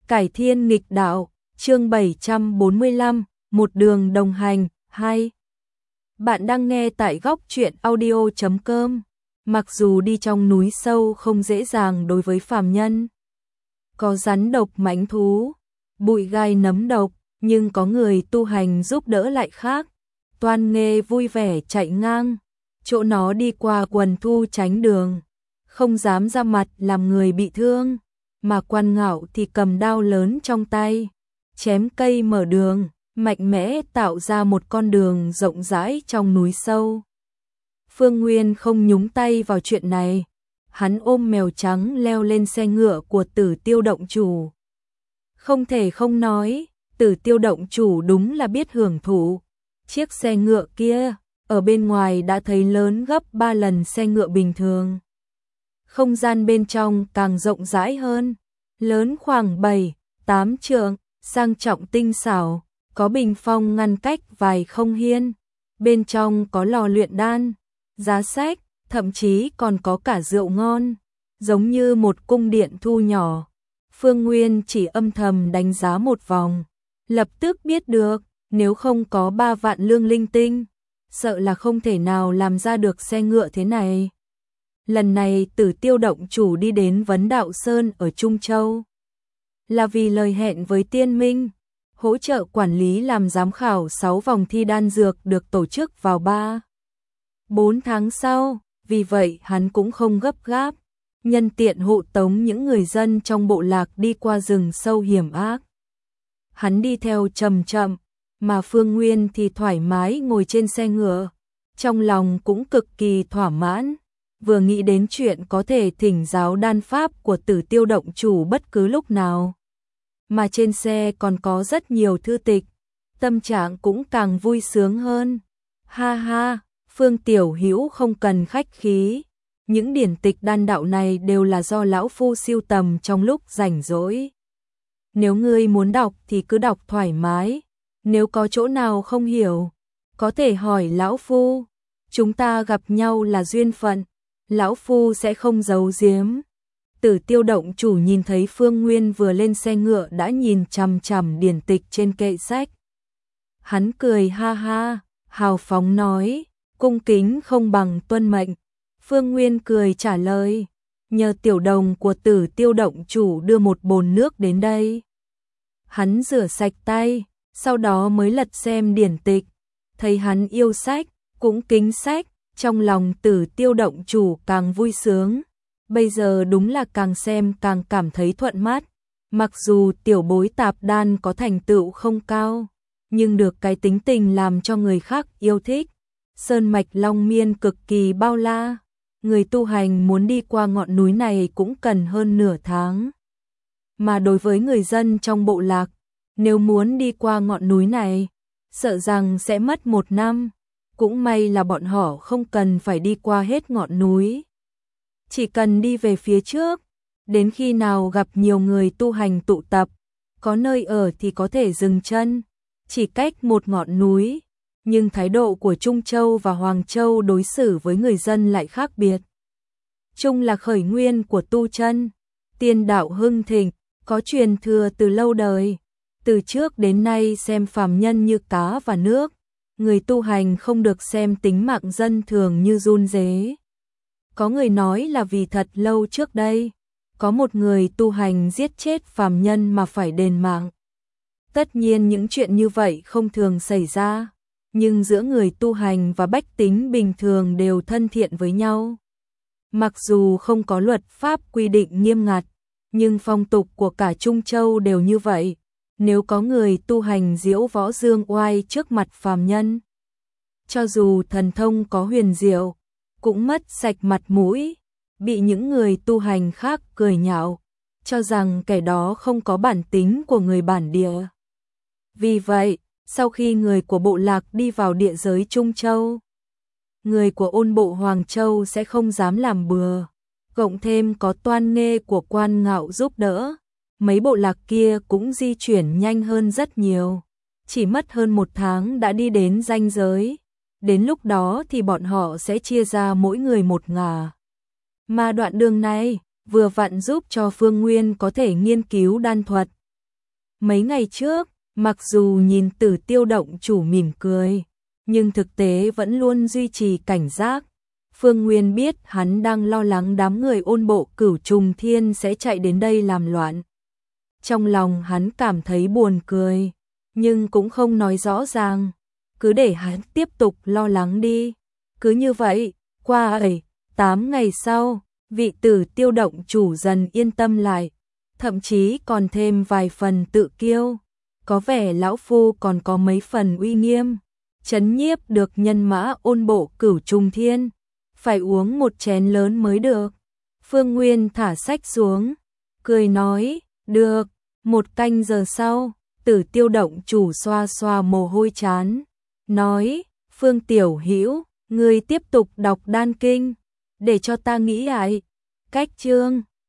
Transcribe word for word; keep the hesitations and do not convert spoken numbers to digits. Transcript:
Cải thiên nghịch đạo, chương bảy trăm bốn mươi lăm, một đường đồng hành, hai. Bạn đang nghe tại góc truyện audio chấm com. Mặc dù đi trong núi sâu không dễ dàng đối với phàm nhân, có rắn độc mãnh thú, bụi gai nấm độc, nhưng có người tu hành giúp đỡ lại khác. Toan Nghê vui vẻ chạy ngang, chỗ nó đi qua quần thu tránh đường, không dám ra mặt làm người bị thương, mà Quan Ngạo thì cầm đao lớn trong tay, chém cây mở đường, mạnh mẽ tạo ra một con đường rộng rãi trong núi sâu. Phương Nguyên không nhúng tay vào chuyện này, hắn ôm mèo trắng leo lên xe ngựa của Tử Tiêu động chủ. Không thể không nói, Tử Tiêu động chủ đúng là biết hưởng thụ. Chiếc xe ngựa kia, ở bên ngoài đã thấy lớn gấp ba lần xe ngựa bình thường. Không gian bên trong càng rộng rãi hơn, lớn khoảng bảy, tám trượng, sang trọng tinh xảo, có bình phong ngăn cách vài không hiên. Bên trong có lò luyện đan, giá sách, thậm chí còn có cả rượu ngon, giống như một cung điện thu nhỏ. Phương Nguyên chỉ âm thầm đánh giá một vòng, lập tức biết được, nếu không có ba vạn lương linh tinh, sợ là không thể nào làm ra được xe ngựa thế này. Lần này Tử Tiêu động chủ đi đến Vấn Đạo Sơn ở Trung Châu, là vì lời hẹn với Tiên Minh, hỗ trợ quản lý làm giám khảo sáu vòng thi đan dược được tổ chức vào ba, bốn tháng sau, vì vậy hắn cũng không gấp gáp, nhân tiện hộ tống những người dân trong bộ lạc đi qua rừng sâu hiểm ác. Hắn đi theo chậm chậm, mà Phương Nguyên thì thoải mái ngồi trên xe ngựa, trong lòng cũng cực kỳ thỏa mãn, vừa nghĩ đến chuyện có thể thỉnh giáo đan pháp của Tử Tiêu động chủ bất cứ lúc nào. Mà trên xe còn có rất nhiều thư tịch, tâm trạng cũng càng vui sướng hơn. Ha ha, Phương Tiểu Hữu không cần khách khí, những điển tịch đan đạo này đều là do lão phu sưu tầm trong lúc rảnh rỗi. Nếu ngươi muốn đọc thì cứ đọc thoải mái, nếu có chỗ nào không hiểu, có thể hỏi lão phu, chúng ta gặp nhau là duyên phận, lão phu sẽ không giấu giếm. Tử Tiêu động chủ nhìn thấy Phương Nguyên vừa lên xe ngựa đã nhìn chằm chằm điển tịch trên kệ sách. Hắn cười ha ha, hào phóng nói, cung kính không bằng tuân mệnh. Phương Nguyên cười trả lời, nhờ tiểu đồng của Tử Tiêu động chủ đưa một bồn nước đến đây. Hắn rửa sạch tay, sau đó mới lật xem điển tịch, thấy hắn yêu sách, cũng kính sách, trong lòng Tử Tiêu động chủ càng vui sướng. Bây giờ đúng là càng xem càng cảm thấy thuận mắt, mặc dù tiểu bối tạp đan có thành tựu không cao, nhưng được cái tính tình làm cho người khác yêu thích. Sơn mạch Long Miên cực kỳ bao la, người tu hành muốn đi qua ngọn núi này cũng cần hơn nửa tháng. Mà đối với người dân trong bộ lạc, nếu muốn đi qua ngọn núi này, sợ rằng sẽ mất một năm. Cũng may là bọn họ không cần phải đi qua hết ngọn núi, chỉ cần đi về phía trước, đến khi nào gặp nhiều người tu hành tụ tập, có nơi ở thì có thể dừng chân, chỉ cách một ngọn núi. Nhưng thái độ của Trung Châu và Hoàng Châu đối xử với người dân lại khác biệt. Trung là khởi nguyên của tu chân, tiên đạo hưng thịnh, có truyền thừa từ lâu đời, từ trước đến nay xem phàm nhân như cá và nước, người tu hành không được xem tính mạng dân thường như run rế. Có người nói là vì thật lâu trước đây, có một người tu hành giết chết phàm nhân mà phải đền mạng. Tất nhiên những chuyện như vậy không thường xảy ra, nhưng giữa người tu hành và bách tính bình thường đều thân thiện với nhau. Mặc dù không có luật pháp quy định nghiêm ngặt, nhưng phong tục của cả Trung Châu đều như vậy. Nếu có người tu hành diễu võ dương oai trước mặt phàm nhân, cho dù thần thông có huyền diệu, cũng mất sạch mặt mũi, bị những người tu hành khác cười nhạo, cho rằng kẻ đó không có bản tính của người bản địa. Vì vậy, sau khi người của bộ lạc đi vào địa giới Trung Châu, người của ôn bộ Hoàng Châu sẽ không dám làm bừa, cộng thêm có Toan Nghê của Quan Ngạo giúp đỡ, mấy bộ lạc kia cũng di chuyển nhanh hơn rất nhiều, chỉ mất hơn một tháng đã đi đến ranh giới. Đến lúc đó thì bọn họ sẽ chia ra mỗi người một ngả. Mà đoạn đường này vừa vặn giúp cho Phương Nguyên có thể nghiên cứu đan thuật, Mấy ngày trước, mặc dù nhìn Tử Tiêu động chủ mỉm cười, nhưng thực tế vẫn luôn duy trì cảnh giác. Phương Nguyên biết hắn đang lo lắng đám người ôn bộ Cửu Trùng Thiên sẽ chạy đến đây làm loạn. Trong lòng hắn cảm thấy buồn cười, nhưng cũng không nói rõ ràng, cứ để hắn tiếp tục lo lắng đi. Cứ như vậy, qua ấy, tám ngày sau, vị Tử Tiêu động chủ dần yên tâm lại, thậm chí còn thêm vài phần tự kiêu. Có vẻ lão phu còn có mấy phần uy nghiêm, trấn nhiếp được nhân mã ôn bộ Cửu Trùng Thiên, phải uống một chén lớn mới được. Phương Nguyên thả sách xuống, cười nói, được. Một canh giờ sau, Tử Tiêu động chủ xoa xoa mồ hôi chán, nói, Phương Tiểu Hữu, ngươi tiếp tục đọc đan kinh, để cho ta nghĩ lại. Cách chương